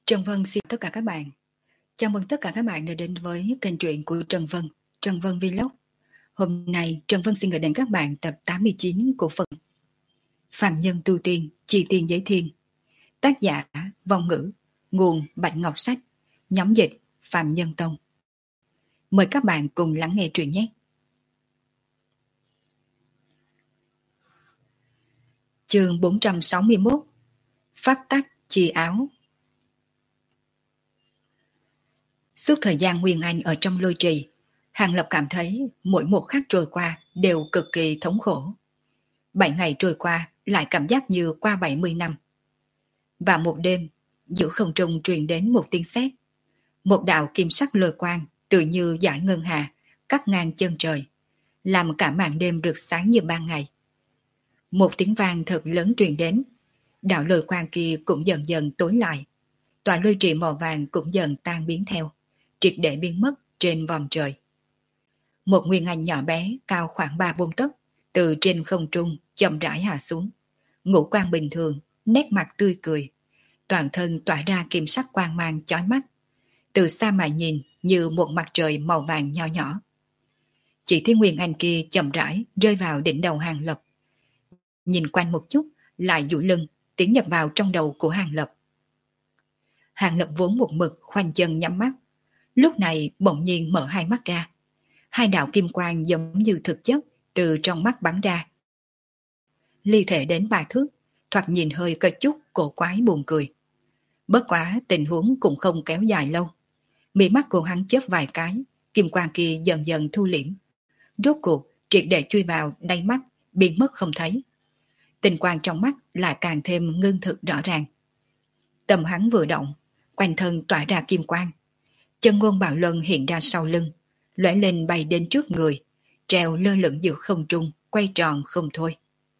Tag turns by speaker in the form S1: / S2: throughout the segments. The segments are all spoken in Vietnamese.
S1: Trần Vân xin tất cả các bạn. Chào mừng tất cả các bạn đã đến với kênh truyện của Trần Vân Vlog. Hôm nay Trần Vân xin gửi đến các bạn tập 89 của phần Phạm Nhân Tu Tiên, Chi Tiên Giới Thiên. Tác giả Vong Ngữ, nguồn Bạch Ngọc Sách, nhóm dịch Phạm Nhân Tông. Mời các bạn cùng lắng nghe truyện nhé. Chương 461 Pháp tắc chi áo. Suốt thời gian Nguyên Anh ở trong lôi trì, Hàng Lập cảm thấy mỗi một khắc trôi qua đều cực kỳ thống khổ. 7 ngày trôi qua lại cảm giác như qua 70 năm. Và một đêm, giữa không trung truyền đến một tiếng sét. Một đạo kim sắc lôi quang tự như dải ngân hà, cắt ngang chân trời, làm cả màn đêm rực sáng như ban ngày. Một tiếng vang thật lớn truyền đến, đạo lôi quang kia cũng dần dần tối lại. Tòa lôi trì màu vàng cũng dần tan biến theo, triệt để biến mất trên vòm trời. Một Nguyên Anh nhỏ bé cao khoảng 3-4 tấc từ trên không trung chậm rãi hạ xuống, ngũ quan bình thường, nét mặt tươi cười, toàn thân tỏa ra kim sắc quang mang chói mắt, từ xa mà nhìn như một mặt trời màu vàng nho nhỏ. Chỉ thấy Nguyên Anh kia chậm rãi rơi vào đỉnh đầu Hàng Lập, nhìn quanh một chút lại duỗi lưng tiến nhập vào trong đầu của Hàng Lập. Hàng Lập vốn một mực khoanh chân nhắm mắt, lúc này bỗng nhiên mở hai mắt ra. Hai đạo kim quang giống như thực chất từ trong mắt bắn ra, ly thể đến 3 thước, thoạt nhìn hơi có chút cổ quái buồn cười. Bất quá tình huống cũng không kéo dài lâu. Mí mắt của hắn chớp vài cái, kim quang kia dần dần thu liễm, rốt cuộc triệt để chui vào đáy mắt, biến mất không thấy. Tình quang trong mắt lại càng thêm ngưng thực rõ ràng. Tâm hắn vừa động, quanh thân tỏa ra kim quang. Chân ngôn bạo luân hiện ra sau lưng, lóe lên bay đến trước người, treo lơ lửng giữa không trung, quay tròn không thôi.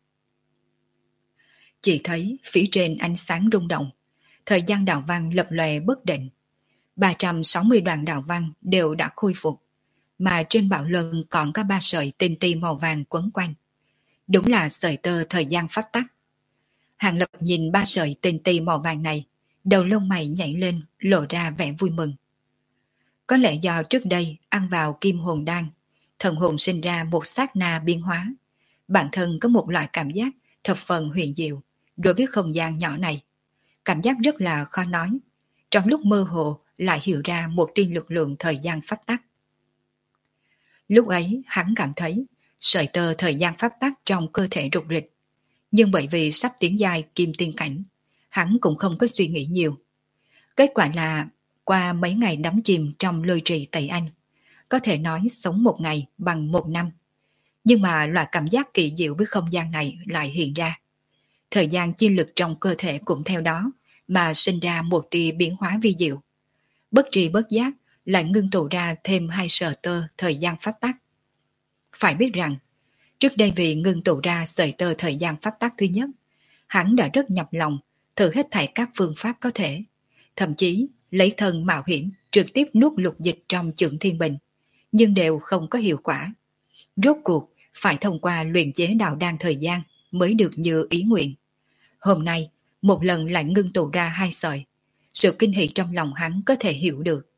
S1: Chỉ thấy phía trên ánh sáng rung động, thời gian đạo văn lập lòe bất định. 360 đoàn đạo văn đều đã khôi phục, mà trên bạo luân còn có 3 sợi tinh ti màu vàng quấn quanh. Đúng là sợi tơ thời gian pháp tắc. Hàng Lập nhìn 3 sợi tinh ti màu vàng này, đầu lông mày nhảy lên, lộ ra vẻ vui mừng. Có lẽ do trước đây ăn vào kim hồn đan, thần hồn sinh ra một sát na biến hóa. Bản thân có một loại cảm giác thập phần huyền diệu đối với không gian nhỏ này. Cảm giác rất là khó nói. Trong lúc mơ hồ lại hiểu ra một tia lực lượng thời gian pháp tắc. Lúc ấy hắn cảm thấy sợi tơ thời gian pháp tắc trong cơ thể rục rịch. Nhưng bởi vì sắp tiến giai kim tiên cảnh, hắn cũng không có suy nghĩ nhiều. Kết quả là qua mấy ngày đắm chìm trong lôi trì Tây Anh, có thể nói sống một ngày bằng một năm. Nhưng mà loại cảm giác kỳ diệu với không gian này lại hiện ra. Thời gian chi lực trong cơ thể cũng theo đó mà sinh ra một tia biến hóa vi diệu. Bất tri bất giác lại ngưng tụ ra thêm 2 sợi tơ thời gian pháp tắc. Phải biết rằng, trước đây vì ngưng tụ ra sợi tơ thời gian pháp tắc thứ nhất, hắn đã rất nhập lòng, thử hết thảy các phương pháp có thể, thậm chí lấy thân mạo hiểm trực tiếp nuốt lục dịch trong Chưởng Thiên Bình, nhưng đều không có hiệu quả. Rốt cuộc phải thông qua luyện chế đạo đan thời gian mới được như ý nguyện. Hôm nay một lần lại ngưng tụ ra 2 sợi, sự kinh hỉ trong lòng hắn có thể hiểu được.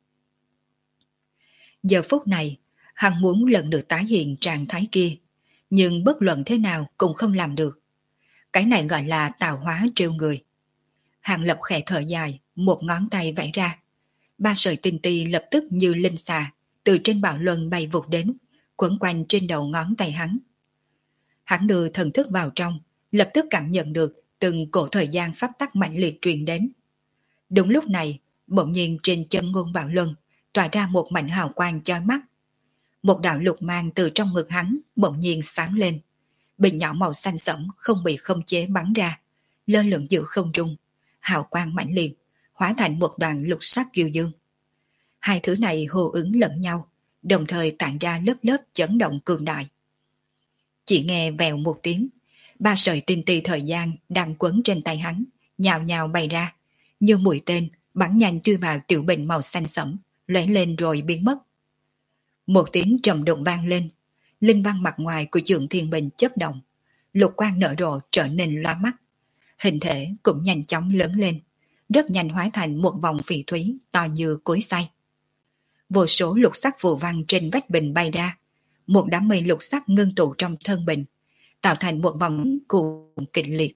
S1: Giờ phút này hắn muốn lần nữa tái hiện trạng thái kia, nhưng bất luận thế nào cũng không làm được. Cái này gọi là tạo hóa trêu người. Hàng Lập khẽ thở dài, một ngón tay vẫy ra. 3 sợi tinh ti lập tức như linh xà từ trên bạo luân bay vụt đến, quấn quanh trên đầu ngón tay hắn. Hắn đưa thần thức vào trong, lập tức cảm nhận được từng cổ thời gian pháp tắc mạnh liệt truyền đến. Đúng lúc này, bỗng nhiên trên chân ngôn bạo luân tỏa ra một mảnh hào quang chói mắt. Một đạo lục mang từ trong ngực hắn bỗng nhiên sáng lên. Bình nhỏ màu xanh sẫm không bị khống chế bắn ra, lơ lửng giữa không trung, hào quang mãnh liệt, hóa thành một đoàn lục sắc kiều dương. Hai thứ này hô ứng lẫn nhau, đồng thời tản ra lớp lớp chấn động cường đại. Chỉ nghe vèo một tiếng, 3 sợi tinh ti thời gian đang quấn trên tay hắn, nhào nhào bay ra, như mũi tên bắn nhanh chui vào tiểu bình màu xanh sẫm, lóe lên rồi biến mất. Một tiếng trầm đụng vang lên, linh văn mặt ngoài của Chưởng Thiên Bình chớp động, lục quang nở rộ trở nên loa mắt, hình thể cũng nhanh chóng lớn lên, rất nhanh hóa thành một vòng phỉ thúy to như cối xay. Vô số lục sắc phù văn trên vách bình bay ra, một đám mây lục sắc ngưng tụ trong thân bình, tạo thành một vòng cuồng kịch liệt.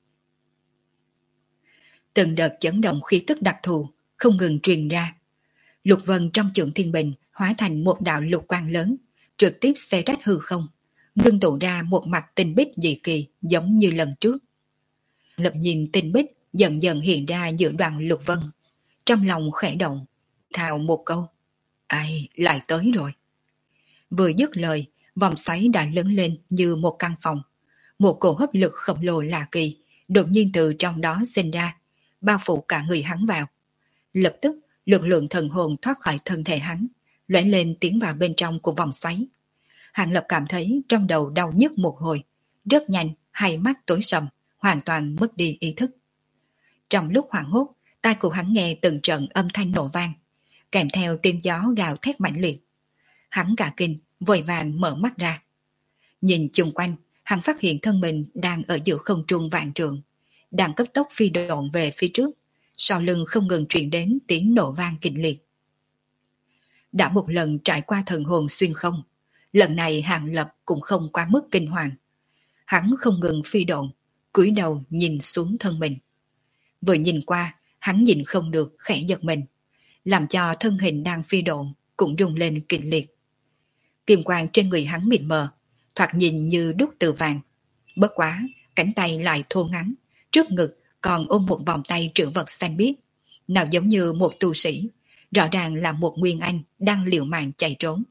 S1: Từng đợt chấn động khí tức đặc thù không ngừng truyền ra. Lục vân trong chưởng thiên bình hóa thành một đạo lục quang lớn, trực tiếp xé rách hư không, ngưng tụ ra một mặt tinh bích dị kỳ giống như lần trước. Lập nhìn tinh bích dần dần hiện ra giữa đoạn lục vân, trong lòng khẽ động, thào một câu: ai lại tới rồi. Vừa dứt lời, vòng xoáy đã lớn lên như một căn phòng. Một cổ hấp lực khổng lồ lạ kỳ đột nhiên từ trong đó sinh ra, bao phủ cả người hắn vào. Lập tức, lực lượng thần hồn thoát khỏi thân thể hắn, lóe lên tiến vào bên trong của vòng xoáy. Hàng Lập cảm thấy trong đầu đau nhức một hồi, rất nhanh hai mắt tối sầm, hoàn toàn mất đi ý thức. Trong lúc hoảng hốt, tai của hắn nghe từng trận âm thanh nổ vang, kèm theo tiếng gió gào thét mãnh liệt. Hắn cả kinh, vội vàng mở mắt ra. Nhìn chung quanh, hắn phát hiện thân mình đang ở giữa không trung vạn trượng, đang cấp tốc phi độn về phía trước, sau lưng không ngừng truyền đến tiếng nổ vang kịch liệt. Đã một lần trải qua thần hồn xuyên không, lần này Hàng Lập cũng không quá mức kinh hoàng. Hắn không ngừng phi độn, cúi đầu nhìn xuống thân mình. Vừa nhìn qua, hắn nhìn không được khẽ giật mình, làm cho thân hình đang phi độn cũng rung lên kịch liệt. Kim quang trên người hắn mịt mờ, thoạt nhìn như đúc từ vàng. Bất quá, cánh tay lại thô ngắn, trước ngực còn ôm một vòng tay trữ vật xanh biếc, nào giống như một tu sĩ, rõ ràng là một nguyên anh đang liều mạng chạy trốn.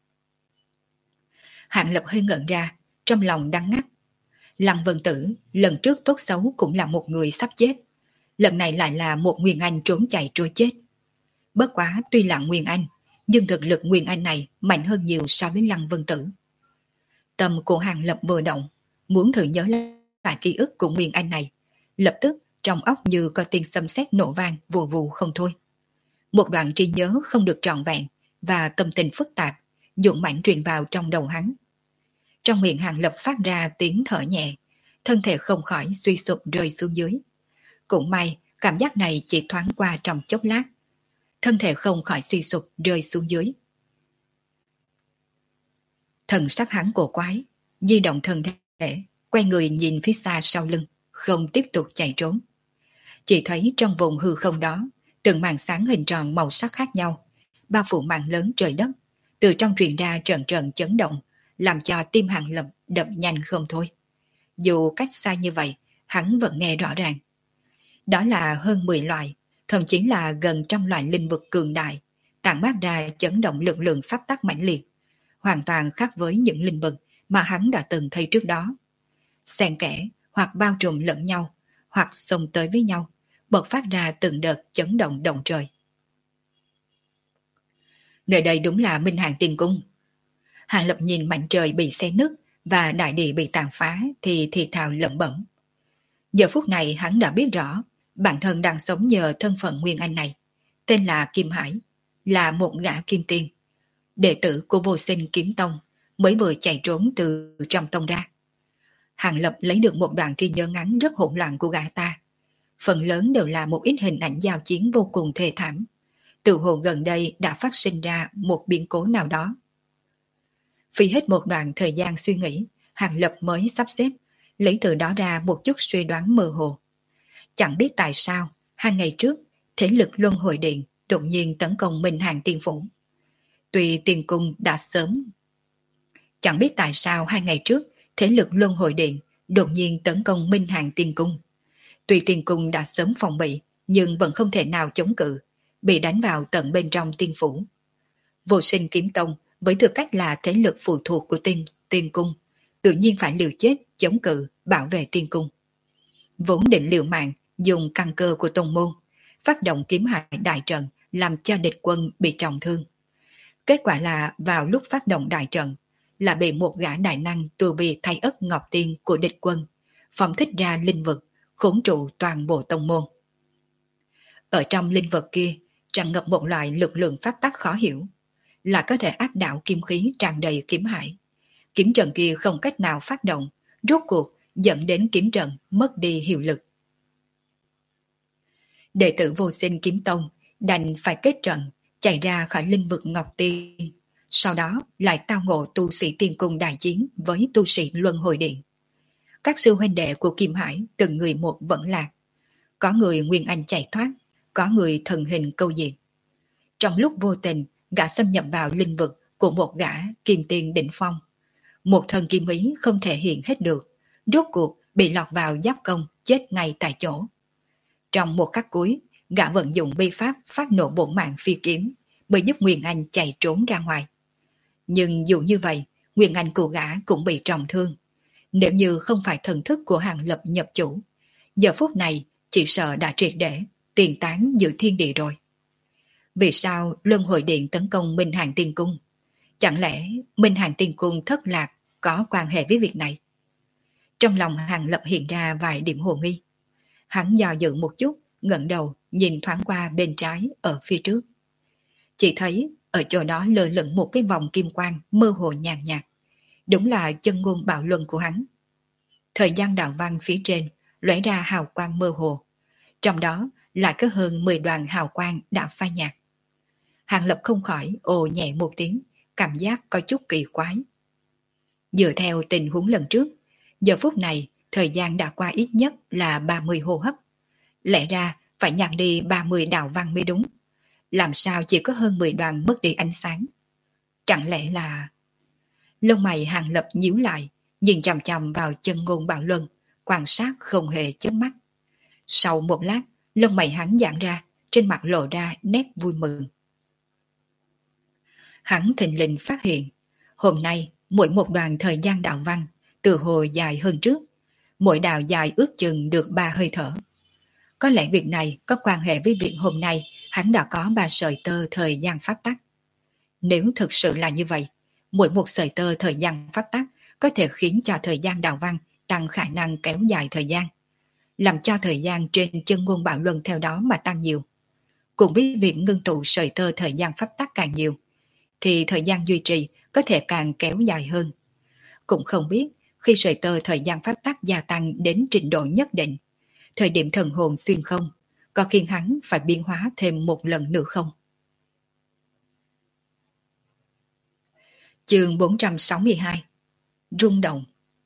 S1: Hạng Lập hơi ngẩn ra, trong lòng đắng ngắt. Lăng Vân Tử lần trước tốt xấu cũng là một người sắp chết, lần này lại là một nguyên anh trốn chạy trôi chết. Bất quá tuy là nguyên anh, nhưng thực lực nguyên anh này mạnh hơn nhiều so với Lăng Vân Tử. Tâm của Hàng Lập vừa động, muốn thử nhớ lại ký ức của nguyên anh này, lập tức trong óc như có tiếng sấm sét nổ vang vù vù không thôi. Một đoạn trí nhớ không được trọn vẹn và tâm tình phức tạp dũng mãnh truyền vào trong đầu hắn. Trong miệng Hàng Lập phát ra tiếng thở nhẹ, thân thể không khỏi suy sụp rơi xuống dưới. Cũng may cảm giác này chỉ thoáng qua trong chốc lát, thân thể không khỏi suy sụp rơi xuống dưới. Thần sắc hắn cổ quái, di động thân thể, quay người nhìn phía xa sau lưng, không tiếp tục chạy trốn. Chỉ thấy trong vùng hư không đó, từng màn sáng hình tròn màu sắc khác nhau, bao phủ màn lớn trời đất, từ trong truyền ra trận trận chấn động, làm cho tim Hàng Lập đập nhanh không thôi. Dù cách xa như vậy, hắn vẫn nghe rõ ràng. Đó là hơn 10 loại, thậm chí là gần trăm loại linh vực cường đại, tản mát ra chấn động lực lượng pháp tắc mãnh liệt, hoàn toàn khác với những linh vực mà hắn đã từng thấy trước đó. Xen kẽ hoặc bao trùm lẫn nhau, hoặc xông tới với nhau, bộc phát ra từng đợt chấn động động trời. Nơi đây đúng là Minh Hàng Tiên Cung. Hàng Lập nhìn mảnh trời bị xé nứt và đại địa bị tàn phá thì thào lẩm bẩm. Giờ phút này hắn đã biết rõ bản thân đang sống nhờ thân phận nguyên anh này, tên là Kim Hải, là một gã kim tiên, đệ tử của Vô Sinh Kiếm Tông, mới vừa chạy trốn từ trong tông ra. Hàng Lập lấy được một đoạn trí nhớ ngắn rất hỗn loạn của gã ta, phần lớn đều là một ít hình ảnh giao chiến vô cùng thê thảm, tự hồ gần đây đã phát sinh ra một biến cố nào đó. Phí hết một đoạn thời gian suy nghĩ, Hàng Lập mới sắp xếp, lấy từ đó ra một chút suy đoán mơ hồ. Chẳng biết tại sao, 2 ngày trước, thế lực Luân Hồi Điện đột nhiên tấn công Minh Hàng Tiên Phủ. Tuy Tiên Cung đã sớm... Chẳng biết tại sao 2 ngày trước, thế lực Luân Hồi Điện đột nhiên tấn công Minh Hàng Tiên Cung. Tuy Tiên Cung đã sớm phòng bị, nhưng vẫn không thể nào chống cự, bị đánh vào tận bên trong Tiên Phủ. Vô Sinh Kiếm Tông với tư cách là thế lực phụ thuộc của Tiên Cung, tự nhiên phải liều chết chống cự bảo vệ Tiên Cung. Vốn định liều mạng dùng căn cơ của tông môn, phát động kiếm hải đại trận làm cho địch quân bị trọng thương. Kết quả là vào lúc phát động đại trận là bị một gã đại năng tu vi thay ất ngọc tiên của địch quân phóng thích ra linh vực, khốn trụ toàn bộ tông môn. Ở trong linh vực kia tràn ngập một loại lực lượng pháp tắc khó hiểu, là có thể áp đảo kim khí tràn đầy kiếm hải. Kiếm trận kia không cách nào phát động, rốt cuộc dẫn đến kiếm trận mất đi hiệu lực. Đệ tử Vô Sinh Kiếm Tông đành phải kết trận, chạy ra khỏi linh vực Ngọc Tiên. Sau đó lại tao ngộ tu sĩ tiên cung đại chiến với tu sĩ Luân Hồi Điện. Các sư huynh đệ của Kim Hải từng người một vẫn lạc. Có người Nguyên Anh chạy thoát, có người thần hình câu diện. Trong lúc vô tình, gã xâm nhập vào linh vực của một gã kim tiên đỉnh phong. Một thần kim ý không thể hiện hết được, rốt cuộc bị lọt vào giáp công, chết ngay tại chỗ. Trong một khắc cuối, gã vận dụng bi pháp phát nổ bổn mạng phi kiếm, mới giúp Nguyên Anh chạy trốn ra ngoài. Nhưng dù như vậy, Nguyên Anh của gã cũng bị trọng thương. Nếu như không phải thần thức của Hàng Lập nhập chủ, giờ phút này chỉ sợ đã triệt để tiền tán giữa thiên địa rồi. Vì sao Luân Hồi Điện tấn công Minh Hàng Tiên Cung? Chẳng lẽ Minh Hàng Tiên Cung thất lạc có quan hệ với việc này? Trong lòng Hàng Lập hiện ra vài điểm hồ nghi. Hắn dò dự một chút, ngẩng đầu nhìn thoáng qua bên trái ở phía trước. Chỉ thấy ở chỗ đó lơ lửng một cái vòng kim quang mơ hồ nhàn nhạt. Đúng là chân ngôn bạo luân của hắn. Thời gian đạo văn phía trên lóe ra hào quang mơ hồ. Trong đó lại có hơn 10 đoàn hào quang đã phai nhạt. Hàng Lập không khỏi ồ nhẹ một tiếng, cảm giác có chút kỳ quái. Dựa theo tình huống lần trước, giờ phút này thời gian đã qua ít nhất là 30 hô hấp. Lẽ ra phải nhặt đi 30 đạo văn mới đúng. Làm sao chỉ có hơn 10 đoàn mất đi ánh sáng? Chẳng lẽ là... Lông mày Hàng Lập nhíu lại, nhìn chằm chằm vào chân ngôn bạo luân, quan sát không hề chớp mắt. Sau một lát, lông mày hắn giãn ra, trên mặt lộ ra nét vui mừng. Hắn thình lình phát hiện, hôm nay mỗi một đoàn thời gian đạo văn từ hồi dài hơn trước, mỗi đạo dài ước chừng được 3 hơi thở. Có lẽ việc này có quan hệ với việc hôm nay hắn đã có 3 sợi tơ thời gian pháp tắc. Nếu thực sự là như vậy, mỗi một sợi tơ thời gian pháp tắc có thể khiến cho thời gian đạo văn tăng khả năng kéo dài thời gian, làm cho thời gian trên chân ngôn bạo luân theo đó mà tăng nhiều. Cùng với việc ngưng tụ sợi tơ thời gian pháp tắc càng nhiều, thì thời gian duy trì có thể càng kéo dài hơn. Cũng không biết khi sợi tơ thời gian pháp tắc gia tăng đến trình độ nhất định, thời điểm thần hồn xuyên không có khiến hắn phải biến hóa thêm một lần nữa không? Chương 462 Rung động.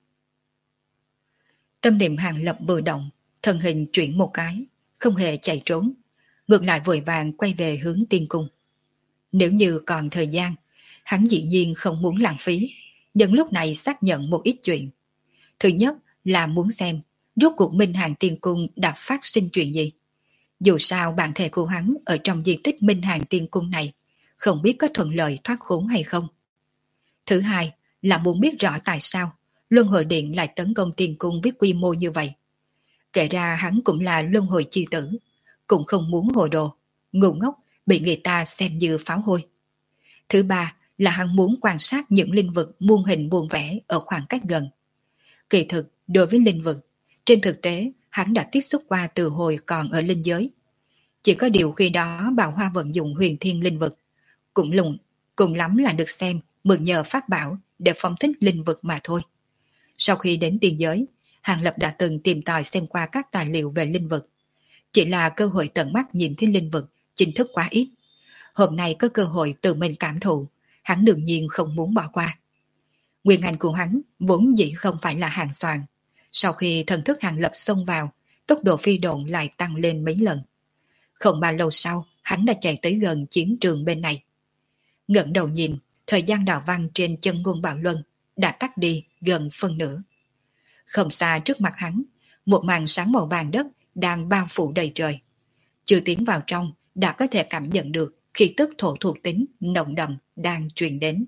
S1: Tâm niệm Hàng Lập vừa động, thân hình chuyển một cái, không hề chạy trốn, ngược lại vội vàng quay về hướng tiên cung. Nếu như còn thời gian, hắn dĩ nhiên không muốn lãng phí, nhưng lúc này xác nhận một ít chuyện. Thứ nhất là muốn xem rốt cuộc Minh Hàng Tiên Cung đã phát sinh chuyện gì. Dù sao bản thể của hắn ở trong di tích Minh Hàng Tiên Cung này không biết có thuận lợi thoát khốn hay không. Thứ hai là muốn biết rõ tại sao Luân Hồi Điện lại tấn công Tiên Cung với quy mô như vậy. Kể ra hắn cũng là Luân Hồi chi tử, cũng không muốn hồ đồ, ngu ngốc bị người ta xem như pháo hôi. Thứ ba là hắn muốn quan sát những linh vực muôn hình muôn vẻ ở khoảng cách gần. Kỳ thực, đối với linh vực, trên thực tế hắn đã tiếp xúc qua từ hồi còn ở linh giới. Chỉ có điều khi đó Bảo Hoa vận dụng huyền thiên linh vực, cùng lắm là được xem mượn nhờ pháp bảo để phóng thích linh vực mà thôi. Sau khi đến tiên giới, Hàng Lập đã từng tìm tòi xem qua các tài liệu về linh vực. Chỉ là cơ hội tận mắt nhìn thấy linh vực chính thức quá ít. Hôm nay có cơ hội tự mình cảm thụ, hắn đương nhiên không muốn bỏ qua. Nguyên anh của hắn vốn dĩ không phải là hàng xoàn. Sau khi thần thức Hàng Lập xông vào, tốc độ phi độn lại tăng lên mấy lần. Không bao lâu sau, hắn đã chạy tới gần chiến trường bên này. Ngẩng đầu nhìn, thời gian đạo văn trên chân ngôn bạo luân đã tắt đi gần phân nửa. Không xa trước mặt hắn, một màn sáng màu vàng đất đang bao phủ đầy trời. Chưa tiến vào trong, đã có thể cảm nhận được khí tức thổ thuộc tính nồng đậm đang truyền đến.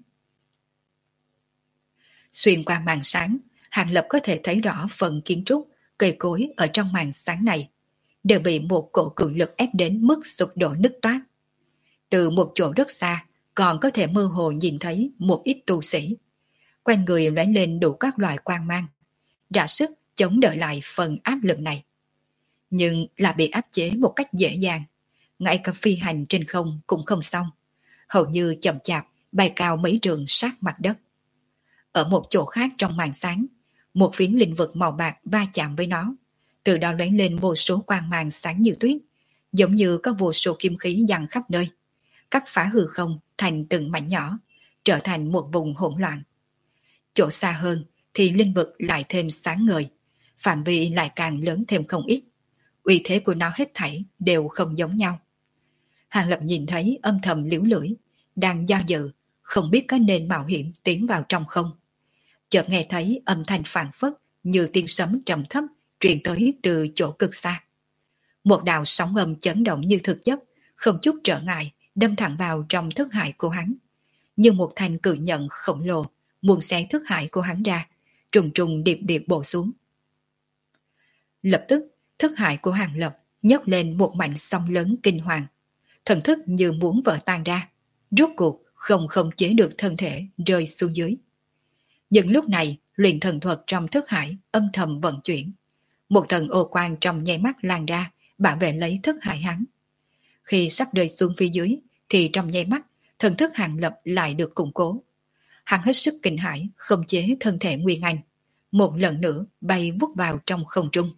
S1: Xuyên qua màn sáng, Hàng Lập có thể thấy rõ phần kiến trúc, cây cối ở trong màn sáng này đều bị một cổ cự lực ép đến mức sụp đổ nứt toát. Từ một chỗ rất xa, còn có thể mơ hồ nhìn thấy một ít tu sĩ. Quanh người lóe lên đủ các loại quang mang, ra sức chống đỡ lại phần áp lực này. Nhưng là bị áp chế một cách dễ dàng, ngay cả phi hành trên không cũng không xong, hầu như chậm chạp bay cao mấy trường sát mặt đất. Ở một chỗ khác trong màn sáng, một phiến linh vực màu bạc va chạm với nó, từ đó lóe lên vô số quang mang sáng như tuyết, giống như có vô số kim khí giăng khắp nơi, cắt phá hư không thành từng mảnh nhỏ, trở thành một vùng hỗn loạn. Chỗ xa hơn thì linh vực lại thêm sáng ngời, phạm vi lại càng lớn thêm không ít. Uy thế của nó hết thảy đều không giống nhau. Hàng Lập nhìn thấy âm thầm liễu lưỡi, đang do dự, không biết có nên mạo hiểm tiến vào trong không. Chợt nghe thấy âm thanh phảng phất như tiếng sấm trầm thấp truyền tới từ chỗ cực xa. Một đạo sóng âm chấn động như thực chất, không chút trở ngại, đâm thẳng vào trong thức hải của hắn. Như một thanh cự nhận khổng lồ, muốn xé thức hải của hắn ra, trùng trùng điệp điệp bổ xuống. Lập tức, thức hải của Hàng Lập nhấc lên một mảnh sóng lớn kinh hoàng. Thần thức như muốn vỡ tan ra, rốt cuộc không khống chế được thân thể rơi xuống dưới. Nhưng lúc này, luyện thần thuật trong thức hải âm thầm vận chuyển. Một tầng ô quang trong nháy mắt lan ra, bảo vệ lấy thức hải hắn. Khi sắp rơi xuống phía dưới, thì trong nháy mắt, thần thức Hàng Lập lại được củng cố. Hắn hết sức kinh hãi, khống chế thân thể Nguyên Anh, một lần nữa bay vút vào trong không trung.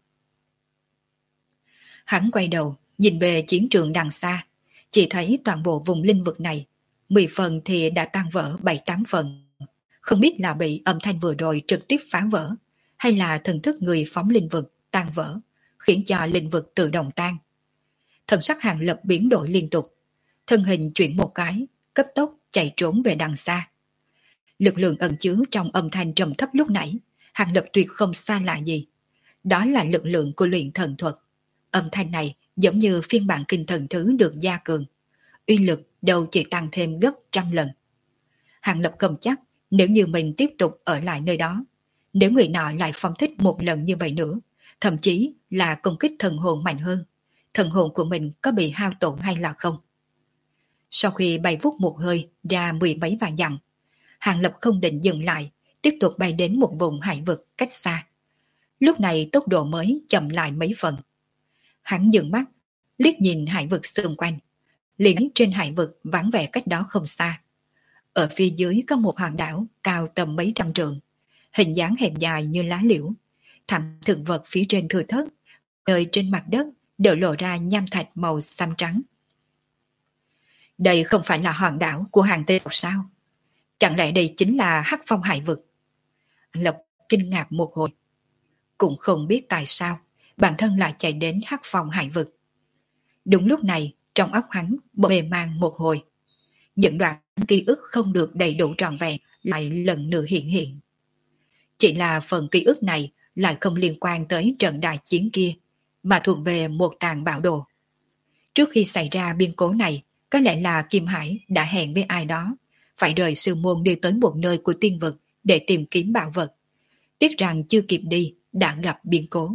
S1: Hắn quay đầu, nhìn về chiến trường đằng xa, chỉ thấy toàn bộ vùng linh vực này, 10 phần thì đã tan vỡ 7-8 phần. Không biết là bị âm thanh vừa rồi trực tiếp phá vỡ, hay là thần thức người phóng linh vực tan vỡ, khiến cho linh vực tự động tan. Thần sắc Hàng Lập biến đổi liên tục, thân hình chuyển một cái, cấp tốc chạy trốn về đằng xa. Lực lượng ẩn chứa trong âm thanh trầm thấp lúc nãy, Hàng Lập tuyệt không xa lạ gì. Đó là lực lượng của luyện thần thuật. Âm thanh này giống như phiên bản kinh thần thứ được gia cường, uy lực đâu chỉ tăng thêm gấp trăm lần. Hàng Lập không chắc nếu như mình tiếp tục ở lại nơi đó, nếu người nọ lại phong thích một lần như vậy nữa, thậm chí là công kích thần hồn mạnh hơn, thần hồn của mình có bị hao tổn hay là không. Sau khi bay vút một hơi ra 10 mấy vạn dặm, Hàng Lập không định dừng lại, tiếp tục bay đến một vùng hải vực cách xa. Lúc này tốc độ mới chậm lại mấy phần. Hắn dừng mắt, liếc nhìn hải vực xung quanh. Liền trên hải vực vắng vẻ cách đó không xa. Ở phía dưới có một hòn đảo cao tầm mấy trăm trượng, hình dáng hẹp dài như lá liễu. Thảm thực vật phía trên thưa thớt, nơi trên mặt đất đều lộ ra nham thạch màu xám trắng. Đây không phải là hòn đảo của hàng tê tộc sao? Chẳng lẽ đây chính là Hắc Phong hải vực? Lộc kinh ngạc một hồi. Cũng không biết tại sao bản thân lại chạy đến Hắc Phong hải vực. Đúng lúc này, trong óc hắn mê man một hồi. Những đoạn ký ức không được đầy đủ trọn vẹn lại lần nữa hiện hiện. Chỉ là phần ký ức này lại không liên quan tới trận đại chiến kia, mà thuộc về một tàng bảo đồ. Trước khi xảy ra biến cố này, có lẽ là Kim Hải đã hẹn với ai đó, phải rời sư môn đi tới một nơi của tiên vực để tìm kiếm bảo vật. Tiếc rằng chưa kịp đi, đã gặp biến cố.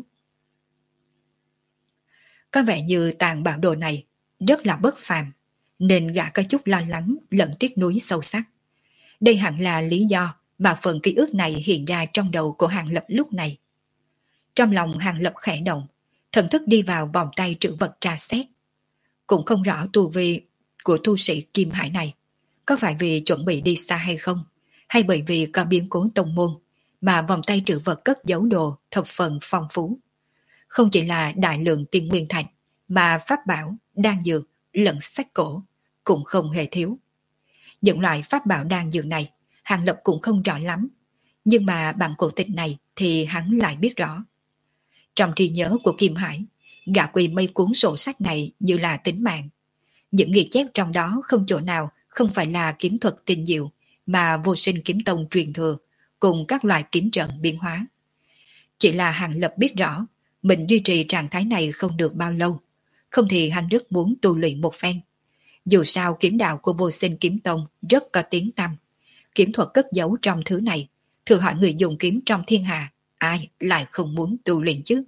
S1: Có vẻ như tàng bảo đồ này rất là bất phàm, nên gã có chút lo lắng lẫn tiếc nuối sâu sắc. Đây hẳn là lý do mà phần ký ức này hiện ra trong đầu của Hàng Lập lúc này. Trong lòng Hàng Lập khẽ động, thần thức đi vào vòng tay trữ vật tra xét. Cũng không rõ tu vi của tu sĩ Kim Hải này, có phải vì chuẩn bị đi xa hay không, hay bởi vì có biến cố tông môn mà vòng tay trữ vật cất giấu đồ thập phần phong phú. Không chỉ là đại lượng tiên nguyên thạch, mà pháp bảo, đan dược, lẫn sách cổ cũng không hề thiếu. Những loại pháp bảo đan dược này Hàng Lập cũng không rõ lắm, nhưng mà bản cổ tịch này thì hắn lại biết rõ. Trong trí nhớ của Kim Hải, gã quỳ mấy cuốn sổ sách này như là tính mạng. Những ghi chép trong đó không chỗ nào không phải là kiếm thuật tinh diệu mà Vô Sinh Kiếm Tông truyền thừa cùng các loại kiếm trận biến hóa. Chỉ là Hàng Lập biết rõ mình duy trì trạng thái này không được bao lâu, không thì hắn rất muốn tu luyện một phen. Dù sao kiếm đạo của Vô Sinh Kiếm Tông rất có tiếng tăm, kiếm thuật cất giấu trong thứ này, thử hỏi người dùng kiếm trong thiên hạ, ai lại không muốn tu luyện chứ?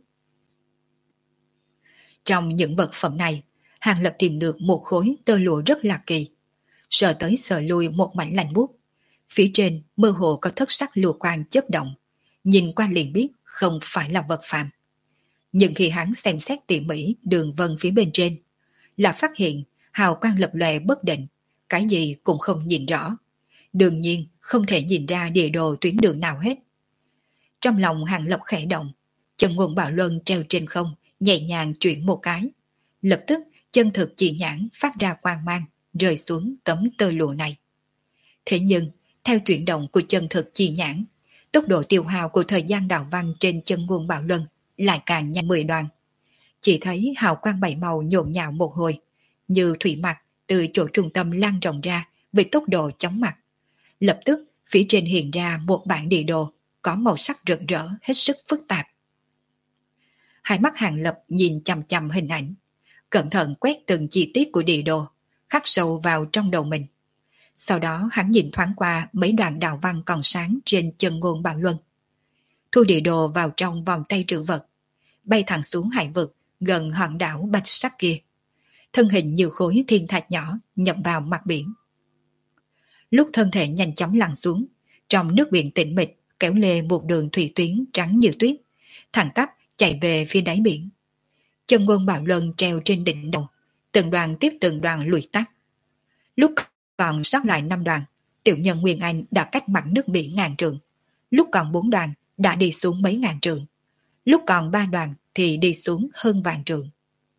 S1: Trong những vật phẩm này, Hàng Lập tìm được một khối tơ lụa rất là kỳ. Sờ tới sờ lui một mảnh lạnh buốt, phía trên mơ hồ có thất sắc lụa quang chớp động, nhìn qua liền biết không phải là vật phàm. Nhưng khi hắn xem xét tỉ mỉ đường vân phía bên trên, là phát hiện hào quang lập lòe bất định, cái gì cũng không nhìn rõ. Đương nhiên không thể nhìn ra địa đồ tuyến đường nào hết. Trong lòng Hàng Lập khẽ động, chân nguồn bảo luân treo trên không, nhẹ nhàng chuyển một cái. Lập tức chân thực chỉ nhãn phát ra quang mang, rơi xuống tấm tơ lụa này. Thế nhưng, theo chuyển động của chân thực chỉ nhãn, tốc độ tiêu hao của thời gian đạo văn trên chân nguồn bạo luân lại càng nhanh 10 đoạn. Chỉ thấy hào quang bảy màu nhộn nhạo một hồi, như thủy mặc từ chỗ trung tâm lan rộng ra với tốc độ chóng mặt. Lập tức, phía trên hiện ra một bản địa đồ có màu sắc rực rỡ hết sức phức tạp. Hai mắt Hàng Lập nhìn chằm chằm hình ảnh, cẩn thận quét từng chi tiết của địa đồ, khắc sâu vào trong đầu mình. Sau đó hắn nhìn thoáng qua mấy đoạn đạo văn còn sáng trên chân ngôn bạo luân. Thu địa đồ vào trong vòng tay trữ vật, bay thẳng xuống hải vực gần hòn đảo bạch sắc kia. Thân hình như khối thiên thạch nhỏ nhập vào mặt biển. Lúc thân thể nhanh chóng lặn xuống, trong nước biển tĩnh mịch kéo lê một đường thủy tuyến trắng như tuyết, thẳng tắp chạy về phía đáy biển. Chân ngôn bạo luân treo trên đỉnh đầu, từng đoàn tiếp từng đoàn lùi tắt. Lúc còn sót lại 5 đoàn, tiểu nhân Nguyên Anh đã cách mặt nước biển ngàn trượng. Lúc còn 4 đoàn đã đi xuống mấy ngàn trượng. Lúc còn 3 đoàn thì đi xuống hơn vạn trượng.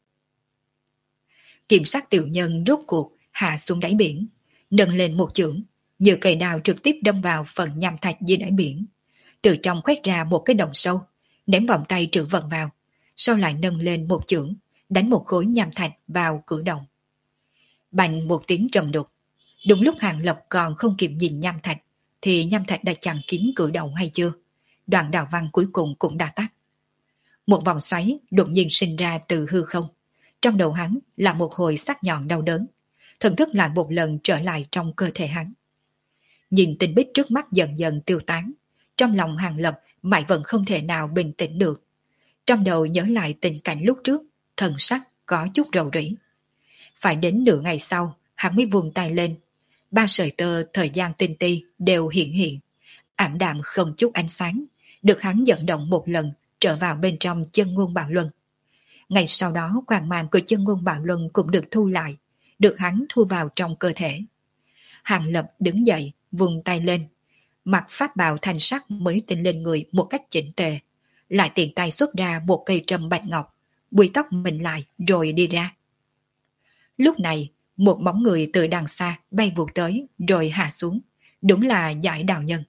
S1: Kiểm sát tiểu nhân rốt cuộc hạ xuống đáy biển, nâng lên một chưởng, như cây đào trực tiếp đâm vào phần nham thạch dưới đáy biển. Từ trong khoét ra một cái động sâu, ném vòng tay trữ vật vào, sau lại nâng lên một chưởng, đánh một khối nham thạch vào cửa động. Bành một tiếng trầm đục. Đúng lúc Hàng Lập còn không kịp nhìn nham thạch, thì nham thạch đã chặn kín cửa động hay chưa? Đoạn đạo văn cuối cùng cũng đã tắt. Một vòng xoáy đột nhiên sinh ra từ hư không. Trong đầu hắn là một hồi sắc nhọn đau đớn. Thần thức lại một lần trở lại trong cơ thể hắn. Nhìn tinh bích trước mắt dần dần tiêu tán, trong lòng Hàng Lập mãi vẫn không thể nào bình tĩnh được. Trong đầu nhớ lại tình cảnh lúc trước, thần sắc có chút rầu rĩ. Phải đến nửa ngày sau, hắn mới vùng tay lên. 3 sợi tơ thời gian tinh ti đều hiện, ảm đạm không chút ánh sáng, được hắn dẫn động một lần trở vào bên trong chân ngôn bạo luân. Ngay sau đó quang mang của chân ngôn bạo luân cũng được thu lại, được hắn thu vào trong cơ thể. Hàng Lập đứng dậy, vùng tay lên, mặc pháp bào thanh sắc mới tinh lên người một cách chỉnh tề, lại tiện tay xuất ra một cây trâm bạch ngọc, bùi tóc mình lại rồi đi ra. Lúc này, một bóng người từ đằng xa bay vụt tới rồi hạ xuống, đúng là Giải Đạo Nhân.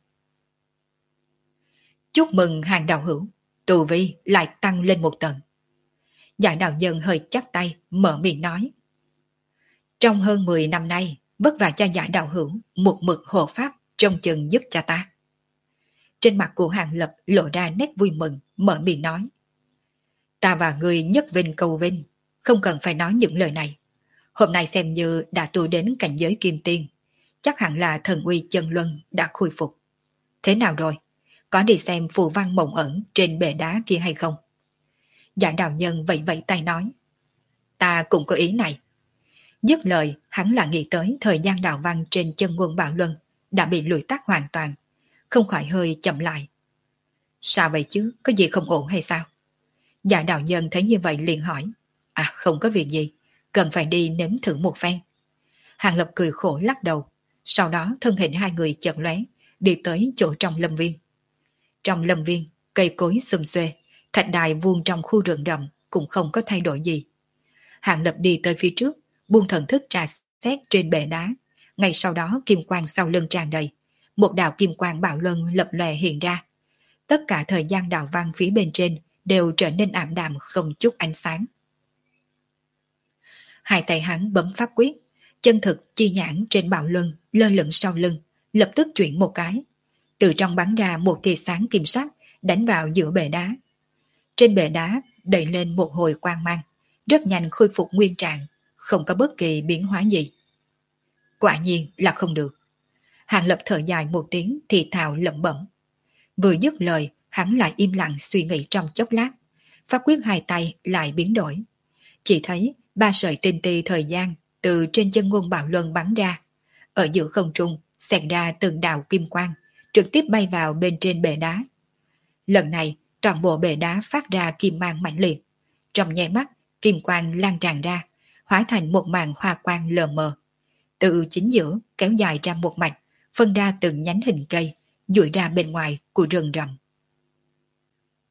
S1: Chúc mừng Hàng đạo hữu, tu vi lại tăng lên một tầng. Giải Đạo Nhân hơi chắp tay, mở miệng nói. Trong hơn 10 năm nay, vất vả cho Giải đạo hữu một mực hộ pháp trông chừng giúp cho ta. Trên mặt của Hàng Lập lộ ra nét vui mừng, mở miệng nói. Ta và người nhất vinh cầu vinh, không cần phải nói những lời này. Hôm nay xem như đã tu đến cảnh giới kim tiên, chắc hẳn là thần uy chân luân đã khôi phục. Thế nào rồi? Có đi xem phù văn mộng ẩn trên bệ đá kia hay không? Giải Đạo Nhân vẫy vẫy tay nói. Ta cũng có ý này. Dứt lời, hắn là nghĩ tới thời gian đạo văn trên chân nguồn bạo luân đã bị lùi tắt hoàn toàn, không khỏi hơi chậm lại. Sao vậy chứ, có gì không ổn hay sao? Giải Đạo Nhân thấy như vậy liền hỏi. À, không có việc gì, cần phải đi nếm thử một phen. Hàng Lập cười khổ lắc đầu, sau đó thân hình hai người chợt lóe, đi tới chỗ trong lâm viên. Trong lâm viên, cây cối xum xuê, thạch đài vuông trong khu rừng rậm cũng không có thay đổi gì. Hàng Lập đi tới phía trước, buông thần thức trà xét trên bệ đá. Ngay sau đó kim quang sau lưng tràn đầy, một đạo kim quang bạo luân lập lòe hiện ra. Tất cả thời gian đạo văn phía bên trên đều trở nên ảm đạm không chút ánh sáng. Hai tay hắn bấm pháp quyết, chân thực chi nhãn trên bạo luân lơ lửng sau lưng, lập tức chuyển một cái. Từ trong bắn ra một tia sáng kim sắc đánh vào giữa bệ đá. Trên bệ đá đẩy lên một hồi quang mang, rất nhanh khôi phục nguyên trạng, không có bất kỳ biến hóa gì. Quả nhiên là không được. Hàng Lập thở dài một tiếng thì thào lẩm bẩm. Vừa dứt lời, hắn lại im lặng suy nghĩ trong chốc lát. Pháp quyết hai tay lại biến đổi. Chỉ thấy 3 sợi tinh ti thời gian từ trên chân ngôn bạo luân bắn ra. Ở giữa không trung xẹt ra từng đạo kim quang, trực tiếp bay vào bên trên bệ đá. Lần này, toàn bộ bệ đá phát ra kim mang mãnh liệt. Trong nháy mắt, kim quang lan tràn ra, hóa thành một màn hoa quang lờ mờ. Từ chính giữa kéo dài ra một mạch, phân ra từng nhánh hình cây, duỗi ra bên ngoài của rừng rậm.